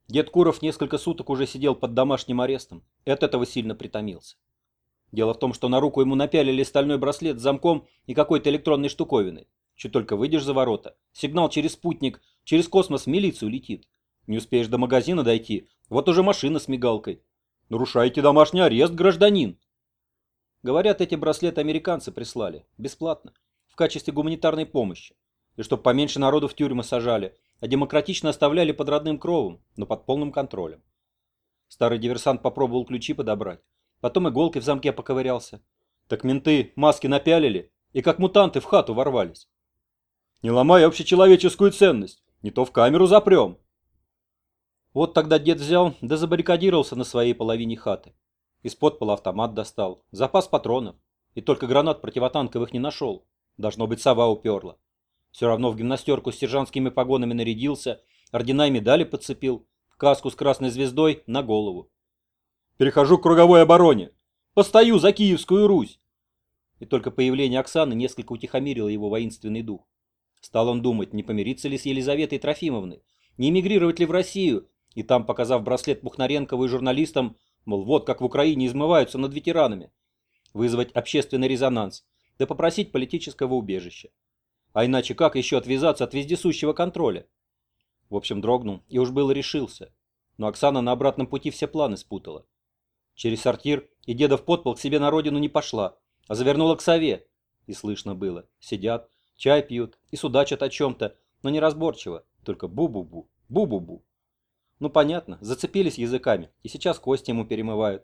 Дед Куров несколько суток уже сидел под домашним арестом и от этого сильно притомился. Дело в том, что на руку ему напялили стальной браслет с замком и какой-то электронной штуковиной. Чуть только выйдешь за ворота, сигнал через спутник, через космос в милицию летит. Не успеешь до магазина дойти, вот уже машина с мигалкой. Нарушаете домашний арест, гражданин. Говорят, эти браслеты американцы прислали, бесплатно, в качестве гуманитарной помощи. И чтоб поменьше народу в тюрьмы сажали, а демократично оставляли под родным кровом, но под полным контролем. Старый диверсант попробовал ключи подобрать, потом иголкой в замке поковырялся. Так менты маски напялили и как мутанты в хату ворвались. Не ломай общечеловеческую ценность, не то в камеру запрем. Вот тогда дед взял да забаррикадировался на своей половине хаты. Из-под пола автомат достал, запас патронов, и только гранат противотанковых не нашел. Должно быть, сова уперла. Все равно в гимнастерку с сержантскими погонами нарядился, ордена и медали подцепил, каску с красной звездой на голову. Перехожу к круговой обороне. Постою за Киевскую Русь. И только появление Оксаны несколько утихомирило его воинственный дух. Стал он думать, не помириться ли с Елизаветой Трофимовной, не эмигрировать ли в Россию, и там, показав браслет Мухнаренкову и журналистам, мол, вот как в Украине измываются над ветеранами, вызвать общественный резонанс, да попросить политического убежища. А иначе как еще отвязаться от вездесущего контроля? В общем, дрогнул и уж было решился. Но Оксана на обратном пути все планы спутала. Через сортир и деда в подпол к себе на родину не пошла, а завернула к сове. И слышно было, сидят, чай пьют и судачат о чем-то, но неразборчиво, только бу-бу-бу, бу-бу-бу. Ну понятно, зацепились языками, и сейчас кости ему перемывают.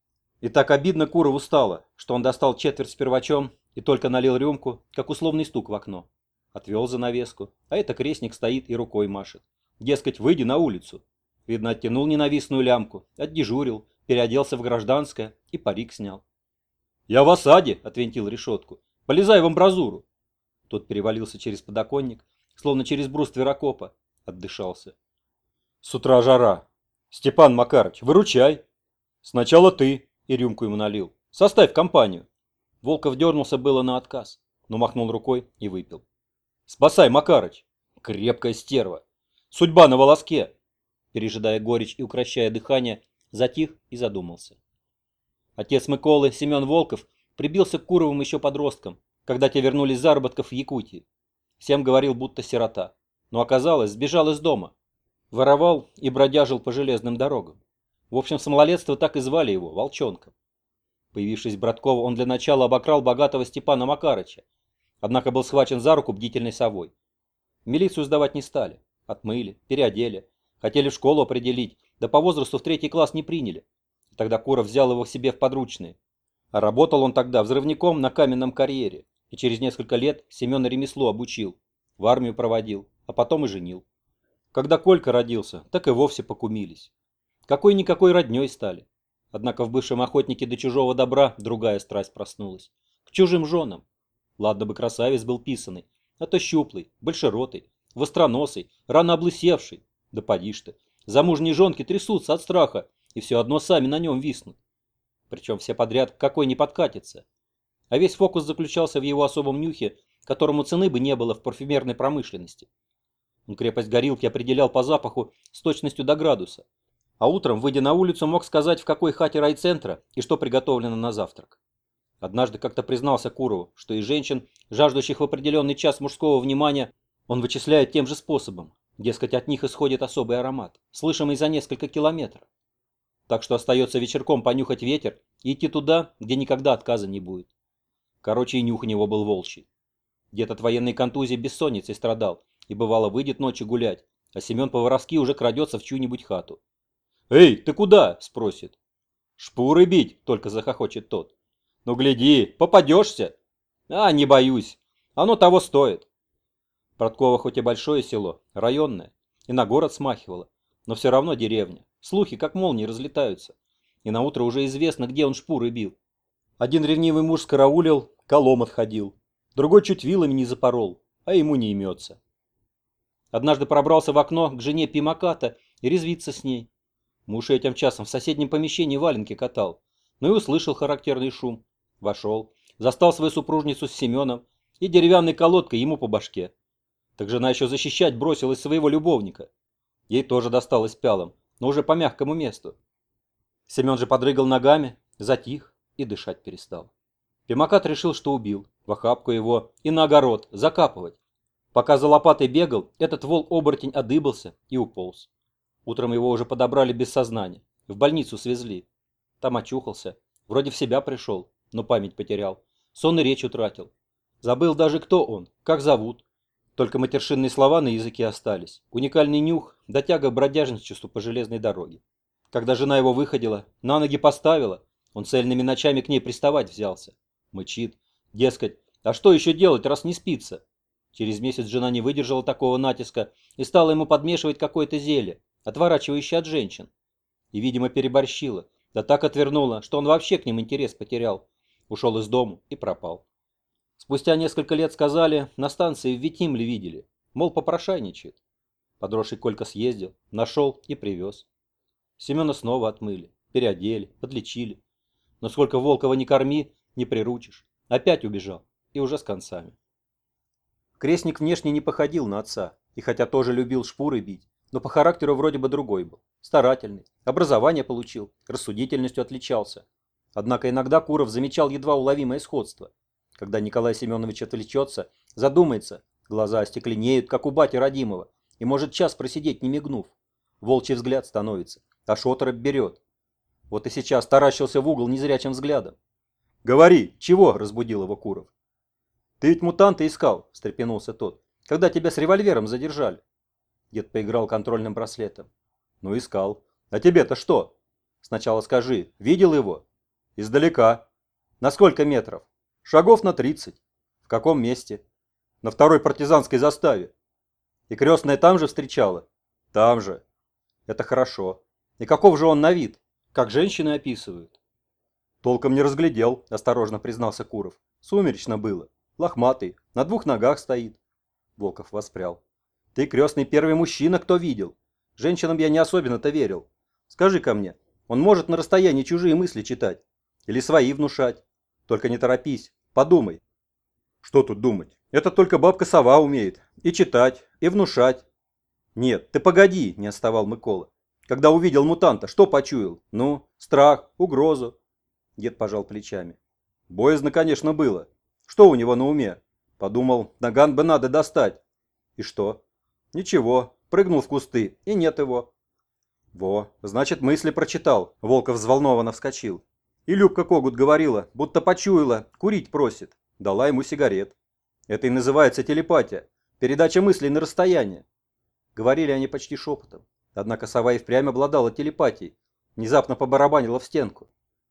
И так обидно Курову стало, что он достал четверть с первачом и только налил рюмку, как условный стук в окно. Отвел занавеску, а это крестник стоит и рукой машет. Дескать, выйди на улицу. Видно, оттянул ненавистную лямку, отдежурил, переоделся в гражданское и парик снял. «Я в осаде!» — отвинтил решетку. «Полезай в амбразуру!» Тот перевалился через подоконник, словно через бруствер окопа, отдышался. «С утра жара. Степан Макарыч, выручай!» «Сначала ты!» — и рюмку ему налил. «Составь компанию!» Волков дернулся было на отказ, но махнул рукой и выпил. «Спасай, Макарыч!» «Крепкая стерва!» «Судьба на волоске!» Пережидая горечь и укрощая дыхание, затих и задумался. Отец Миколы, Семен Волков, прибился к Куровым еще подросткам, когда те вернулись с заработков в Якутии. Всем говорил, будто сирота, но оказалось, сбежал из дома. Воровал и бродяжил по железным дорогам. В общем, с малолетства так и звали его, Волчонком. Появившись в Братково, он для начала обокрал богатого Степана Макарыча, однако был схвачен за руку бдительной совой. В милицию сдавать не стали, отмыли, переодели, хотели в школу определить, да по возрасту в 3 класс не приняли. Тогда Куров взял его к себе в подручные. А работал он тогда взрывником на каменном карьере, и через несколько лет Семена ремеслу обучил, в армию проводил, а потом и женил. Когда Колька родился, так и вовсе покумились. Какой-никакой родней стали. Однако в бывшем охотнике до чужого добра другая страсть проснулась. К чужим женам. Ладно бы красавец был писаный, а то щуплый, большеротый, востроносый, рано облысевший. Да поди ж ты, замужние женки трясутся от страха и все одно сами на нем виснут. Причем все подряд какой не подкатится. А весь фокус заключался в его особом нюхе, которому цены бы не было в парфюмерной промышленности. Он крепость горилки определял по запаху с точностью до градуса. А утром, выйдя на улицу, мог сказать, в какой хате райцентра и что приготовлено на завтрак. Однажды как-то признался Курову, что и женщин, жаждущих в определенный час мужского внимания, он вычисляет тем же способом. Дескать, от них исходит особый аромат, слышимый за несколько километров. Так что остается вечерком понюхать ветер и идти туда, где никогда отказа не будет. Короче, и нюх у него был волчий. Дед от военной контузии бессонницей страдал, и бывало выйдет ночью гулять, а Семен по-воровски уже крадется в чью-нибудь хату. «Эй, ты куда?» – спросит. «Шпуры бить!» – только захохочет тот. «Ну гляди, попадешься!» «А, не боюсь, оно того стоит!» Братково хоть и большое село, районное, и на город смахивало, но все равно деревня. Слухи как молнии разлетаются, и наутро уже известно, где он шпуры бил. Один ревнивый муж скараулил, колом отходил, другой чуть вилами не запорол, а ему не имется. Однажды пробрался в окно к жене Пимаката и резвится с ней. Муж этим часом в соседнем помещении валенки катал, но и услышал характерный шум. Вошел, застал свою супружницу с Семеном и деревянной колодкой ему по башке. Так жена еще защищать бросилась своего любовника. Ей тоже досталось пялом, но уже по мягкому месту. Семен же подрыгал ногами, затих и дышать перестал. Пимакат решил, что убил, в охапку его и на огород закапывать. Пока за лопатой бегал, этот вол-оборотень одыбался и уполз. Утром его уже подобрали без сознания, в больницу свезли. Там очухался, вроде в себя пришел, но память потерял, сон и речь утратил. Забыл даже, кто он, как зовут. Только матершинные слова на языке остались, уникальный нюх, да тяга к бродяжничеству по железной дороге. Когда жена его выходила, на ноги поставила, он цельными ночами к ней приставать взялся. Мычит, дескать, а что еще делать, раз не спится? Через месяц жена не выдержала такого натиска и стала ему подмешивать какое-то зелье, отворачивающее от женщин. И, видимо, переборщила, да так отвернула, что он вообще к ним интерес потерял. Ушел из дому и пропал. Спустя несколько лет сказали, на станции в Витимле видели, мол, попрошайничает. Подросший Колька съездил, нашел и привез. Семена снова отмыли, переодели, подлечили. Но сколько Волкова не корми, не приручишь. Опять убежал, и уже с концами. Крестник внешне не походил на отца, и хотя тоже любил шпуры бить, но по характеру вроде бы другой был. Старательный, образование получил, рассудительностью отличался. Однако иногда Куров замечал едва уловимое сходство. Когда Николай Семенович отвлечется, задумается, глаза остекленеют, как у бати родимого, и может час просидеть, не мигнув. Волчий взгляд становится, а шоторы берет. Вот и сейчас таращился в угол незрячим взглядом. «Говори, чего?» – разбудил его Куров. «Ты ведь мутанта искал», – встрепенулся тот, – «когда тебя с револьвером задержали». Дед поиграл контрольным браслетом. «Ну, искал. А тебе-то что? Сначала скажи, видел его?» «Издалека». «На сколько метров?» «Шагов на 30. В каком месте?» «На второй партизанской заставе». «И крестная там же встречала?» «Там же». «Это хорошо. И каков же он на вид? Как женщины описывают?» «Толком не разглядел», – осторожно признался Куров. «Сумеречно было. Лохматый, на 2 ногах стоит». Волков воспрял. «Ты, крестный, первый мужчина, кто видел. Женщинам я не особенно-то верил. Скажи-ка мне, он может на расстоянии чужие мысли читать? Или свои внушать? Только не торопись, подумай». «Что тут думать? Это только бабка-сова умеет. И читать, и внушать». «Нет, ты погоди», – не отставал Микола. «Когда увидел мутанта, что почуял? Ну, страх, угрозу». Дед пожал плечами. «Боязно, конечно, было. Что у него на уме? Подумал, наган бы надо достать». «И что?» «Ничего, прыгнул в кусты, и нет его». «Во, значит, мысли прочитал», – Волков взволнованно вскочил. «И Любка Когут говорила, будто почуяла, курить просит. Дала ему сигарет. Это и называется телепатия, передача мыслей на расстояние». Говорили они почти шепотом. Однако сова и впрямь обладала телепатией. Внезапно побарабанила в стенку.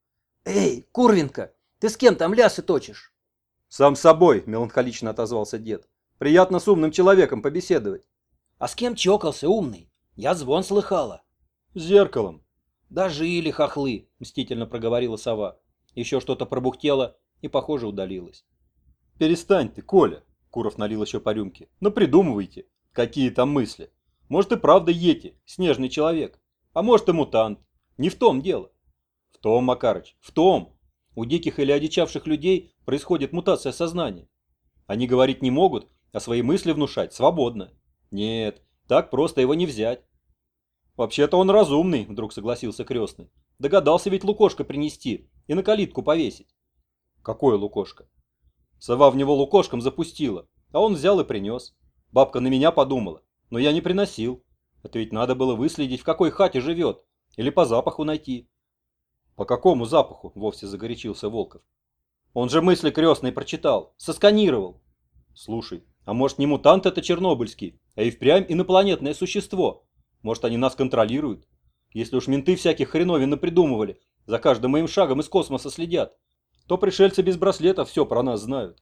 «Эй, Курвенко, ты с кем там лясы точишь?» «Сам с собой», – меланхолично отозвался дед. «Приятно с умным человеком побеседовать». «А с кем чокался, умный? Я звон слыхала». «С зеркалом». «Дожили хохлы», – мстительно проговорила сова. Еще что-то пробухтело и, похоже, удалилось. «Перестань ты, Коля», – Куров налил еще по рюмке. «Напридумывайте. Какие там мысли? Может и правда йети, снежный человек. А может и мутант. Не в том дело». «В том, Макарыч, в том. У диких или одичавших людей происходит мутация сознания. Они говорить не могут, а свои мысли внушать свободно. Нет, так просто его не взять». «Вообще-то он разумный», – вдруг согласился крестный. «Догадался ведь лукошко принести и на калитку повесить». «Какое лукошко?» «Сова в него лукошком запустила, а он взял и принес. Бабка на меня подумала, но я не приносил. Это ведь надо было выследить, в какой хате живет, или по запаху найти». «По какому запаху?» – вовсе загорячился Волков. «Он же мысли крестной прочитал, сосканировал». «Слушай, а может не мутант это чернобыльский, а и впрямь инопланетное существо? Может они нас контролируют? Если уж менты всяких хреновин напридумывали, за каждым моим шагом из космоса следят, то пришельцы без браслетов все про нас знают».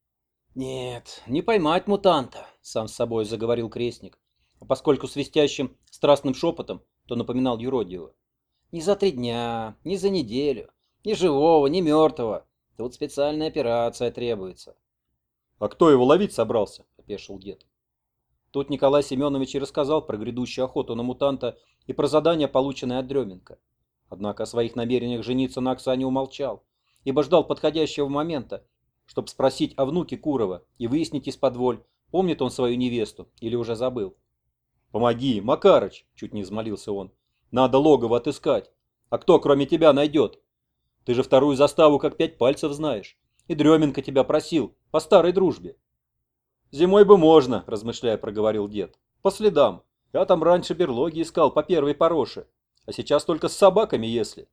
«Нет, не поймать мутанта», – сам с собой заговорил крестник, а поскольку свистящим страстным шепотом, то напоминал юродивого. «Ни за 3 дня, ни за неделю, ни живого, ни мертвого. Тут специальная операция требуется». «А кто его ловить собрался?» – опешил дед. Тут Николай Семенович и рассказал про грядущую охоту на мутанта и про задание, полученное от Дременко. Однако о своих намерениях жениться на Оксане умолчал, ибо ждал подходящего момента, чтобы спросить о внуке Курова и выяснить исподволь, помнит он свою невесту или уже забыл. «Помоги, Макарыч!» – чуть не взмолился он. Надо логово отыскать. А кто кроме тебя найдет? Ты же вторую заставу как 5 пальцев знаешь. И Дременко тебя просил, по старой дружбе. Зимой бы можно, размышляя, проговорил дед. По следам. Я там раньше берлоги искал по первой пороше. А сейчас только с собаками, если.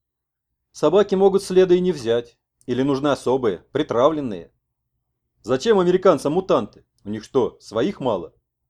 Собаки могут следа и не взять. Или нужны особые, притравленные. Зачем американцам мутанты? У них что, своих мало?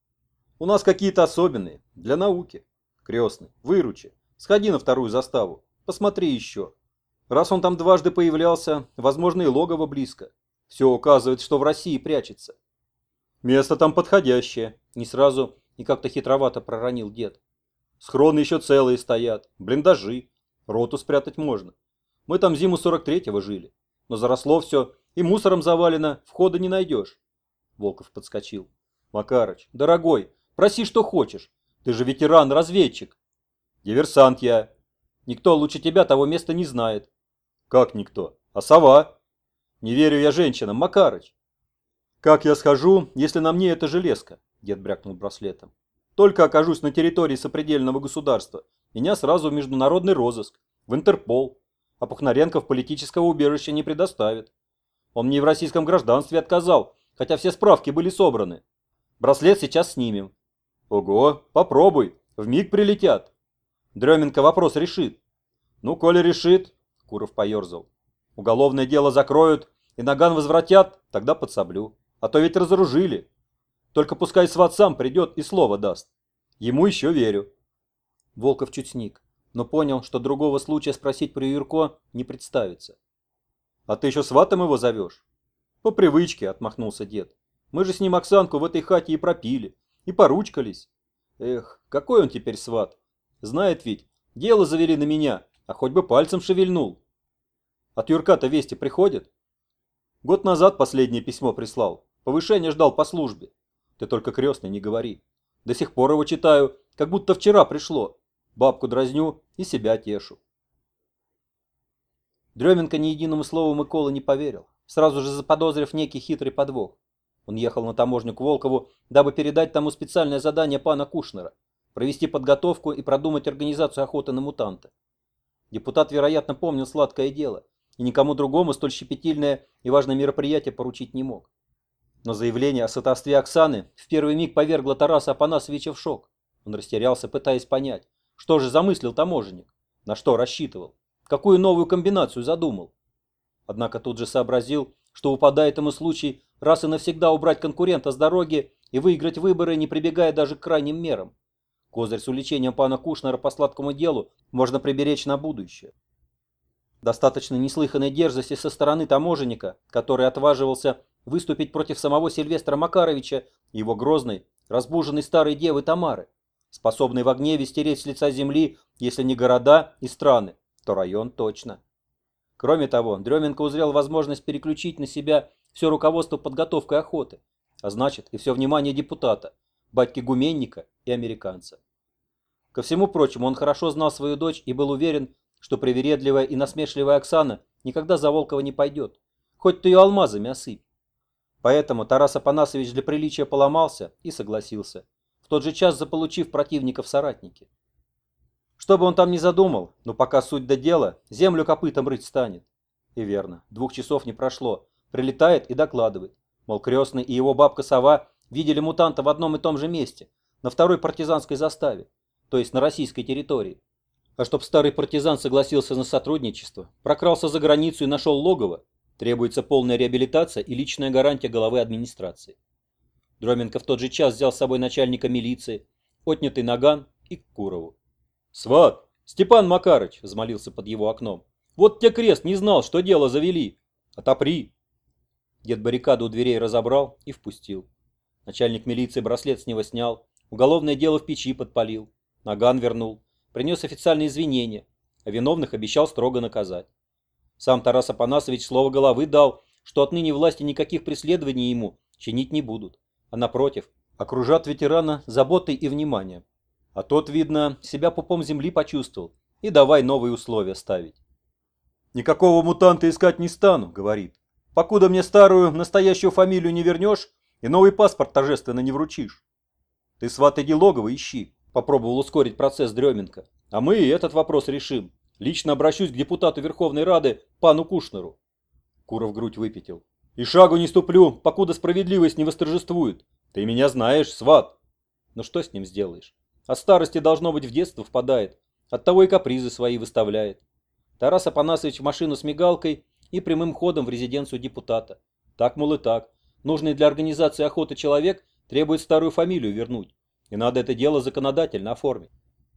У нас какие-то особенные, для науки. Крестный, выручи. Сходи на вторую заставу. Посмотри еще. Раз он там дважды появлялся, возможно, и логово близко. Все указывает, что в России прячется. Место там подходящее. Не сразу и как-то хитровато проронил дед. Схроны еще целые стоят, блиндажи. Роту спрятать можно. Мы там зиму 43-го жили. Но заросло все, и мусором завалено, входа не найдешь. Волков подскочил. Макарыч, дорогой, проси, что хочешь. Ты же ветеран-разведчик. Диверсант я. Никто лучше тебя того места не знает. Как никто? А сова? Не верю я женщинам, Макарыч. Как я схожу, если на мне эта железка? Дед брякнул браслетом. Только окажусь на территории сопредельного государства, меня сразу в международный розыск, в Интерпол. А Пухнаренков политического убежища не предоставит. Он мне в российском гражданстве отказал, хотя все справки были собраны. Браслет сейчас снимем. Ого, попробуй, вмиг прилетят. Дременко вопрос решит. Ну, коли решит, Куров поерзал. Уголовное дело закроют и наган возвратят, тогда подсоблю. А то ведь разоружили. Только пускай сват сам придет и слово даст. Ему еще верю. Волков чуть сник, но понял, что другого случая спросить про Юрко не представится. А ты еще сватом его зовешь? По привычке, отмахнулся дед. Мы же с ним Оксанку в этой хате и пропили, и поручкались. Эх, какой он теперь сват. Знает ведь, дело завели на меня, а хоть бы пальцем шевельнул. От Юрка-то вести приходят? Год назад последнее письмо прислал. Повышение ждал по службе. Ты только, крестный, не говори. До сих пор его читаю, как будто вчера пришло. Бабку дразню и себя тешу. Дременко ни единому слову Микола не поверил, сразу же заподозрив некий хитрый подвох. Он ехал на таможню к Волкову, дабы передать тому специальное задание пана Кушнера – провести подготовку и продумать организацию охоты на мутанта. Депутат, вероятно, помнил сладкое дело, и никому другому столь щепетильное и важное мероприятие поручить не мог. Но заявление о сватовстве Оксаны в первый миг повергло Тараса Апанасовича в шок. Он растерялся, пытаясь понять, что же замыслил таможенник, на что рассчитывал, какую новую комбинацию задумал. Однако тут же сообразил, что выпадает ему случай раз и навсегда убрать конкурента с дороги и выиграть выборы, не прибегая даже к крайним мерам. Козырь с увлечением пана Кушнера по сладкому делу можно приберечь на будущее. Достаточно неслыханной дерзости со стороны таможенника, который отваживался выступить против самого Сильвестра Макаровича и его грозной, разбуженной старой девы Тамары, способной в гневе стереть с лица земли, если не города и страны, то район точно. Кроме того, Дременко узрел возможность переключить на себя все руководство подготовкой охоты, а значит и все внимание депутата, батьки Гуменника и американца. Ко всему прочему, он хорошо знал свою дочь и был уверен, что привередливая и насмешливая Оксана никогда за Волкова не пойдет, хоть ты ее алмазами осыпь. Поэтому Тарас Апанасович для приличия поломался и согласился, в тот же час заполучив противника в соратники. Что бы он там ни задумал, но пока суть до дела, землю копытом рыть станет. И верно, 2 часов не прошло, прилетает и докладывает, мол, крестный и его бабка-сова видели мутанта в одном и том же месте, на второй партизанской заставе, то есть на российской территории. А чтоб старый партизан согласился на сотрудничество, прокрался за границу и нашел логово, требуется полная реабилитация и личная гарантия главы администрации. Дременко в тот же час взял с собой начальника милиции, отнятый наган и к Курову. «Сват, Степан Макарыч!» – взмолился под его окном. «Вот тебе крест, не знал, что дело завели! Отопри!» Дед баррикаду у дверей разобрал и впустил. Начальник милиции браслет с него снял, уголовное дело в печи подпалил, наган вернул, принес официальные извинения, а виновных обещал строго наказать. Сам Тарас Апанасович слово головы дал, что отныне власти никаких преследований ему чинить не будут, а напротив, окружат ветерана заботой и вниманием. А тот, видно, себя пупом земли почувствовал и давай новые условия ставить. «Никакого мутанта искать не стану», — говорит, «покуда мне старую, настоящую фамилию не вернешь и новый паспорт торжественно не вручишь». «Ты, сват, иди логово ищи», — попробовал ускорить процесс Дременко. А мы и этот вопрос решим. Лично обращусь к депутату Верховной Рады пану Кушнеру. Куров грудь выпятил. И шагу не ступлю, покуда справедливость не восторжествует. Ты меня знаешь, сват. Но что с ним сделаешь? От старости, должно быть, в детство впадает. Оттого и капризы свои выставляет. Тарас Апанасович в машину с мигалкой и прямым ходом в резиденцию депутата. Так, мол, и так. Нужный для организации охоты человек требует старую фамилию вернуть. И надо это дело законодательно оформить.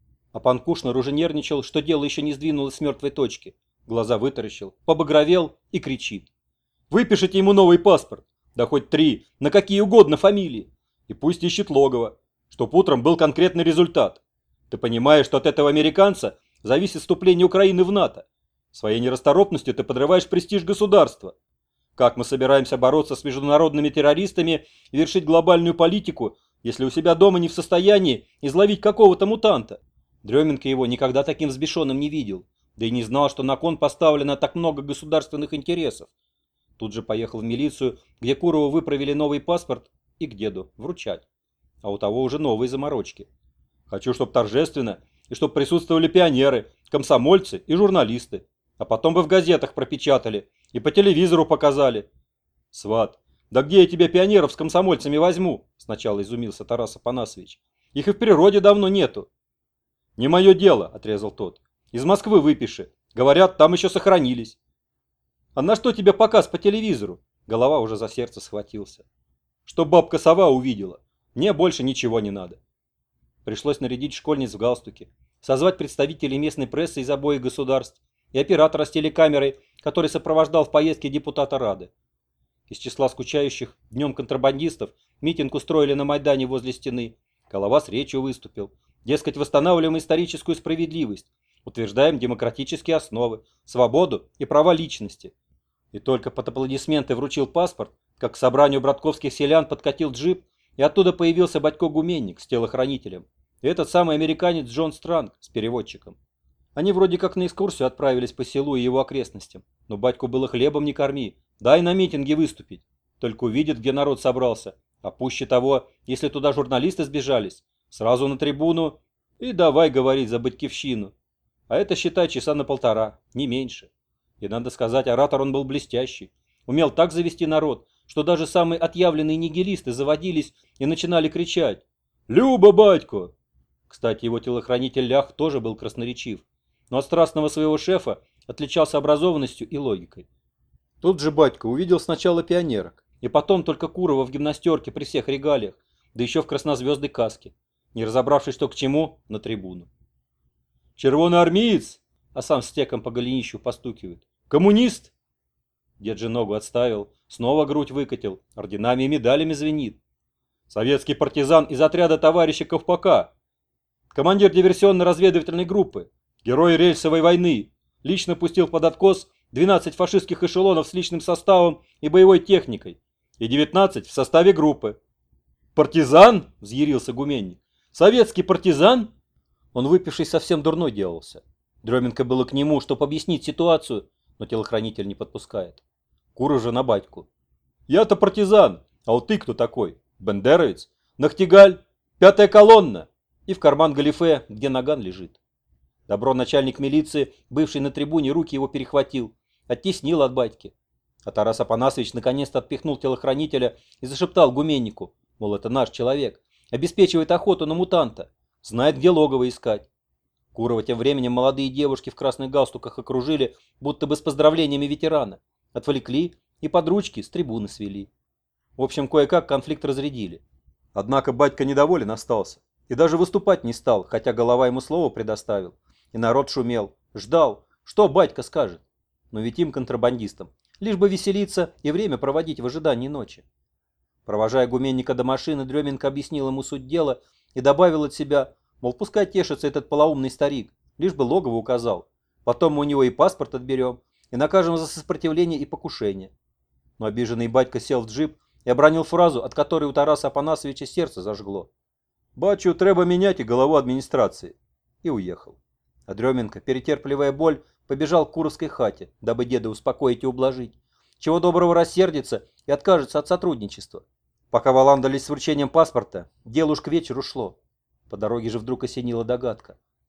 А пан Кушнер уже нервничал, что дело еще не сдвинулось с мертвой точки. Глаза вытаращил, побагровел и кричит. Выпишите ему новый паспорт. Да хоть 3, на какие угодно фамилии. И пусть ищет логово, чтоб утром был конкретный результат. Ты понимаешь, что от этого американца зависит вступление Украины в НАТО. Своей нерасторопностью ты подрываешь престиж государства. Как мы собираемся бороться с международными террористами и вершить глобальную политику, если у себя дома не в состоянии изловить какого-то мутанта? Дременко его никогда таким взбешенным не видел, да и не знал, что на кон поставлено так много государственных интересов. Тут же поехал в милицию, где Курову выправили новый паспорт, и к деду вручать. А у того уже новые заморочки. Хочу, чтоб торжественно, и чтоб присутствовали пионеры, комсомольцы и журналисты. А потом бы в газетах пропечатали и по телевизору показали. Сват, да где я тебе пионеров с комсомольцами возьму? Сначала изумился Тарас Апанасович. Их и в природе давно нету. Не мое дело, отрезал тот. Из Москвы выпиши. Говорят, там еще сохранились. А на что тебе показ по телевизору? Голова уже за сердце схватился. Что бабка-сова увидела. Мне больше ничего не надо. Пришлось нарядить школьниц в галстуке, созвать представителей местной прессы из обоих государств и оператора с телекамерой, который сопровождал в поездке депутата Рады. Из числа скучающих днем контрабандистов митинг устроили на Майдане возле стены. Голова с речью выступил. Дескать, восстанавливаем историческую справедливость, утверждаем демократические основы, свободу и права личности. И только под аплодисменты вручил паспорт, как к собранию братковских селян подкатил джип, и оттуда появился батько-гуменник с телохранителем. И этот самый американец Джон Странг с переводчиком. Они вроде как на экскурсию отправились по селу и его окрестностям, но батьку было хлебом не корми, дай на митинге выступить. Только увидит, где народ собрался, а пуще того, если туда журналисты сбежались, сразу на трибуну и давай говорить за батькивщину. А это, считай, часа на 1,5, не меньше. И надо сказать, оратор он был блестящий. Умел так завести народ, что даже самые отъявленные нигилисты заводились и начинали кричать «Люба, батько!». Кстати, его телохранитель Лях тоже был красноречив, но от страстного своего шефа отличался образованностью и логикой. Тут же батько увидел сначала пионерок, и потом только Курова в гимнастерке при всех регалиях, да еще в краснозвездной каске, не разобравшись, что к чему, на трибуну. «Червоноармеец!» А сам стеком по голенищу постукивает. «Коммунист!» Дед же ногу отставил, снова грудь выкатил, орденами и медалями звенит. «Советский партизан из отряда товарища Ковпака! Командир диверсионно-разведывательной группы! Герой рельсовой войны! Лично пустил под откос 12 фашистских эшелонов с личным составом и боевой техникой, и 19 в составе группы». «Партизан?» – взъярился гуменник. «Советский партизан?» Он, выпившись, совсем дурной делался. Дременко было к нему, чтобы объяснить ситуацию, но телохранитель не подпускает. Куров же на батьку. «Я-то партизан, а вот ты кто такой? Бендеровец? Нахтигаль? 5-я колонна?» И в карман галифе, где наган лежит. Добро начальник милиции, бывший на трибуне, руки его перехватил, оттеснил от батьки. А Тарас Апанасович наконец-то отпихнул телохранителя и зашептал гуменнику, мол, это наш человек, обеспечивает охоту на мутанта, знает, где логово искать. Курова тем временем молодые девушки в красных галстуках окружили, будто бы с поздравлениями ветерана, отвлекли и под ручки с трибуны свели. В общем, кое-как конфликт разрядили. Однако батька недоволен остался и даже выступать не стал, хотя голова ему слово предоставил. И народ шумел, ждал, что батька скажет. Но ведь им, контрабандистам, лишь бы веселиться и время проводить в ожидании ночи. Провожая гуменника до машины, Дременко объяснил ему суть дела и добавил от себя, мол, пускай тешится этот полоумный старик, лишь бы логово указал. Потом мы у него и паспорт отберем, и накажем за сопротивление и покушение. Но обиженный батька сел в джип и обронил фразу, от которой у Тараса Апанасовича сердце зажгло. «Бачу, треба менять и голову администрации». И уехал. А Дременко, перетерпливая боль, побежал к Куровской хате, дабы деда успокоить и ублажить. Чего доброго рассердится и откажется от сотрудничества. Пока валандались с вручением паспорта, дело уж к вечеру шло. По дороге же вдруг осенила догадка.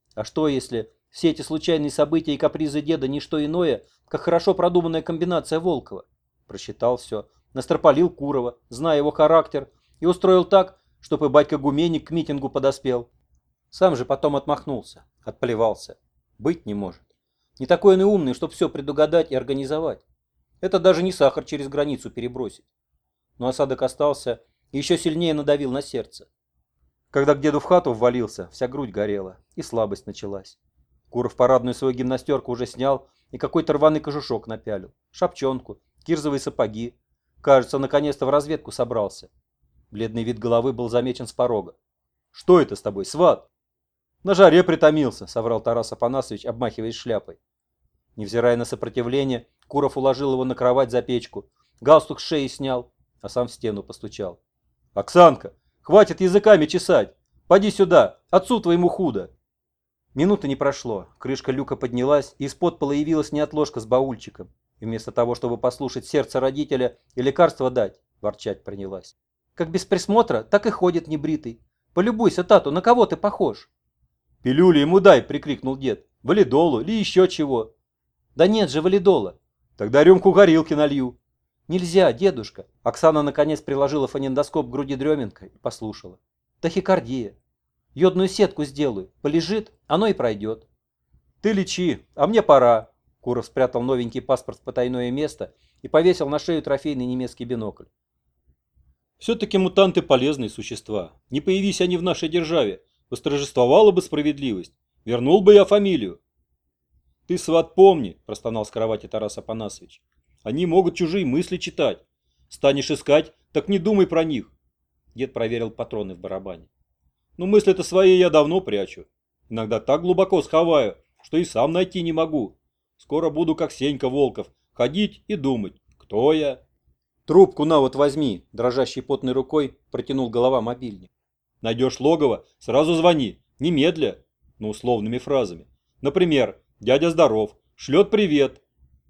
А что если все эти случайные события и капризы деда не что иное, как хорошо продуманная комбинация Волкова? Просчитал все, настропалил Курова, зная его характер, и устроил так, чтобы батька-гуменник к митингу подоспел. Сам же потом отмахнулся, отплевался. Быть не может. Не такой он и умный, чтобы все предугадать и организовать. Это даже не сахар через границу перебросить. Но осадок остался и еще сильнее надавил на сердце. Когда к деду в хату ввалился, вся грудь горела, и слабость началась. Куров парадную свою гимнастерку уже снял и какой-то рваный кожушок напялил, шапчонку, кирзовые сапоги. Кажется, наконец-то в разведку собрался. Бледный вид головы был замечен с порога. «Что это с тобой, сват?» «На жаре притомился», — соврал Тарас Афанасович, обмахиваясь шляпой. Невзирая на сопротивление, Куров уложил его на кровать за печку, галстук с шеи снял, а сам в стену постучал. «Оксанка, хватит языками чесать! Поди сюда, отцу твоему худо!» Минуты не прошло, крышка люка поднялась, и из-под пола явилась неотложка с баульчиком. И вместо того, чтобы послушать сердце родителя и лекарство дать, ворчать принялась. «Как без присмотра, так и ходит небритый. Полюбуйся, тату, на кого ты похож?» «Пилюли ему дай!» — прикрикнул дед. «Валидолу или еще чего?» «Да нет же валидола!» «Тогда рюмку горилки налью!» «Нельзя, дедушка!» Оксана наконец приложила фонендоскоп к груди Дременко и послушала. «Тахикардия. Йодную сетку сделаю. Полежит, оно и пройдет». «Ты лечи, а мне пора!» Куров спрятал новенький паспорт в потайное место и повесил на шею трофейный немецкий бинокль. «Все-таки мутанты полезные существа. Не появись они в нашей державе, восторжествовала бы справедливость. Вернул бы я фамилию». «Ты, сват, помни», – простонал с кровати Тарас Афанасович. «Они могут чужие мысли читать. Станешь искать, так не думай про них». Дед проверил патроны в барабане. «Ну, мысли-то свои я давно прячу. Иногда так глубоко сховаю, что и сам найти не могу. Скоро буду, как Сенька Волков, ходить и думать, кто я». «Трубку на вот возьми», – дрожащей потной рукой протянул голова мобильник. «Найдешь логово, сразу звони, немедля», но условными фразами. Например, «Дядя здоров, шлет привет».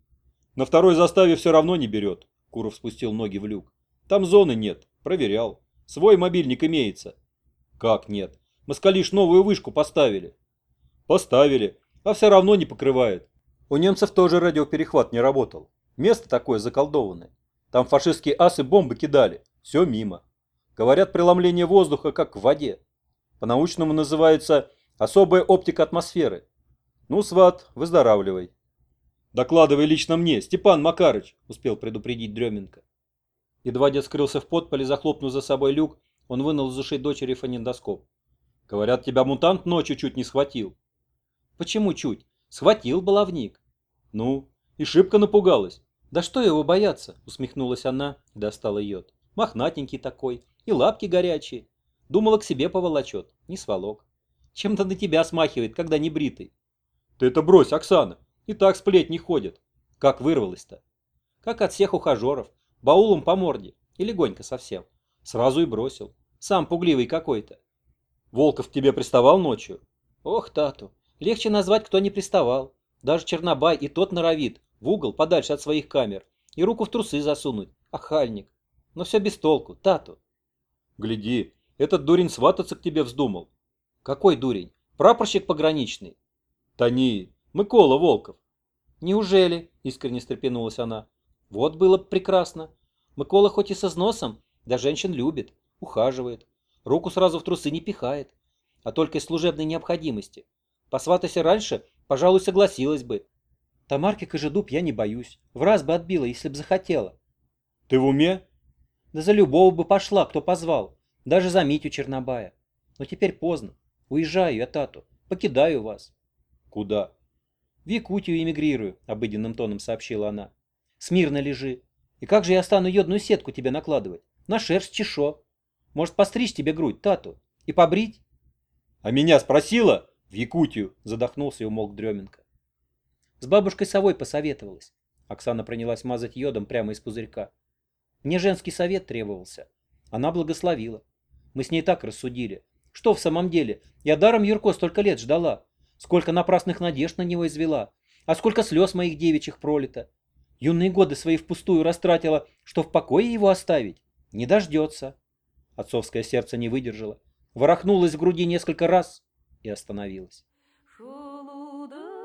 На второй заставе все равно не берет. Куров спустил ноги в люк. Там зоны нет, проверял. Свой мобильник имеется. Как нет? Москали ж новую вышку поставили. Поставили, а все равно не покрывает. У немцев тоже радиоперехват не работал. Место такое заколдованное. Там фашистские асы бомбы кидали. Все мимо. Говорят, преломление воздуха как в воде. По-научному называется особая оптика атмосферы. Ну, сват, выздоравливай. Докладывай лично мне, Степан Макарыч, успел предупредить Дременко. Едва дед скрылся в подполе, захлопнув за собой люк, он вынул из ушей дочери фонендоскоп. Говорят, тебя мутант ночью чуть не схватил. Почему чуть? Схватил, баловник. Ну, и шибко напугалась. Да что его бояться, усмехнулась она и достала йод. Мохнатенький такой, и лапки горячие. Думала, к себе поволочет, не сволок. Чем-то на тебя смахивает, когда не бритый. Ты это брось, Оксана, и так сплетни ходят. Как вырвалась-то? Как от всех ухажеров, баулом по морде, и легонько совсем. Сразу и бросил. Сам пугливый какой-то. Волков к тебе приставал ночью? Ох, тату, легче назвать, кто не приставал. Даже Чернобай и тот норовит в угол подальше от своих камер и руку в трусы засунуть, охальник. Но все без толку, тату. Гляди, этот дурень свататься к тебе вздумал. Какой дурень? Прапорщик пограничный. Тони, Микола Волков. Неужели? Искренне встрепенулась она. Вот было бы прекрасно. Микола хоть и со сносом, да женщин любит, ухаживает. Руку сразу в трусы не пихает, а только из служебной необходимости. Посватайся раньше, пожалуй, согласилась бы. Тамарки Кожедуб я не боюсь. В раз бы отбила, если б захотела. Ты в уме? Да за любого бы пошла, кто позвал. Даже за Митю Чернобая. Но теперь поздно. Уезжаю я, тату. Покидаю вас. Куда? В Якутию эмигрирую, обыденным тоном сообщила она. Смирно лежи. И как же я стану йодную сетку тебе накладывать? На шерсть чешо. Может, постричь тебе грудь, тату? И побрить? А меня спросила? В Якутию, задохнулся и умолк Дременко. С бабушкой совой посоветовалась. Оксана принялась мазать йодом прямо из пузырька. Мне женский совет требовался. Она благословила. Мы с ней так рассудили. Что в самом деле? Я даром Юрко столько лет ждала. Сколько напрасных надежд на него извела. А сколько слез моих девичьих пролито. Юные годы свои впустую растратила, что в покое его оставить? Не дождется. Отцовское сердце не выдержало. Ворохнулось в груди несколько раз и остановилось. холода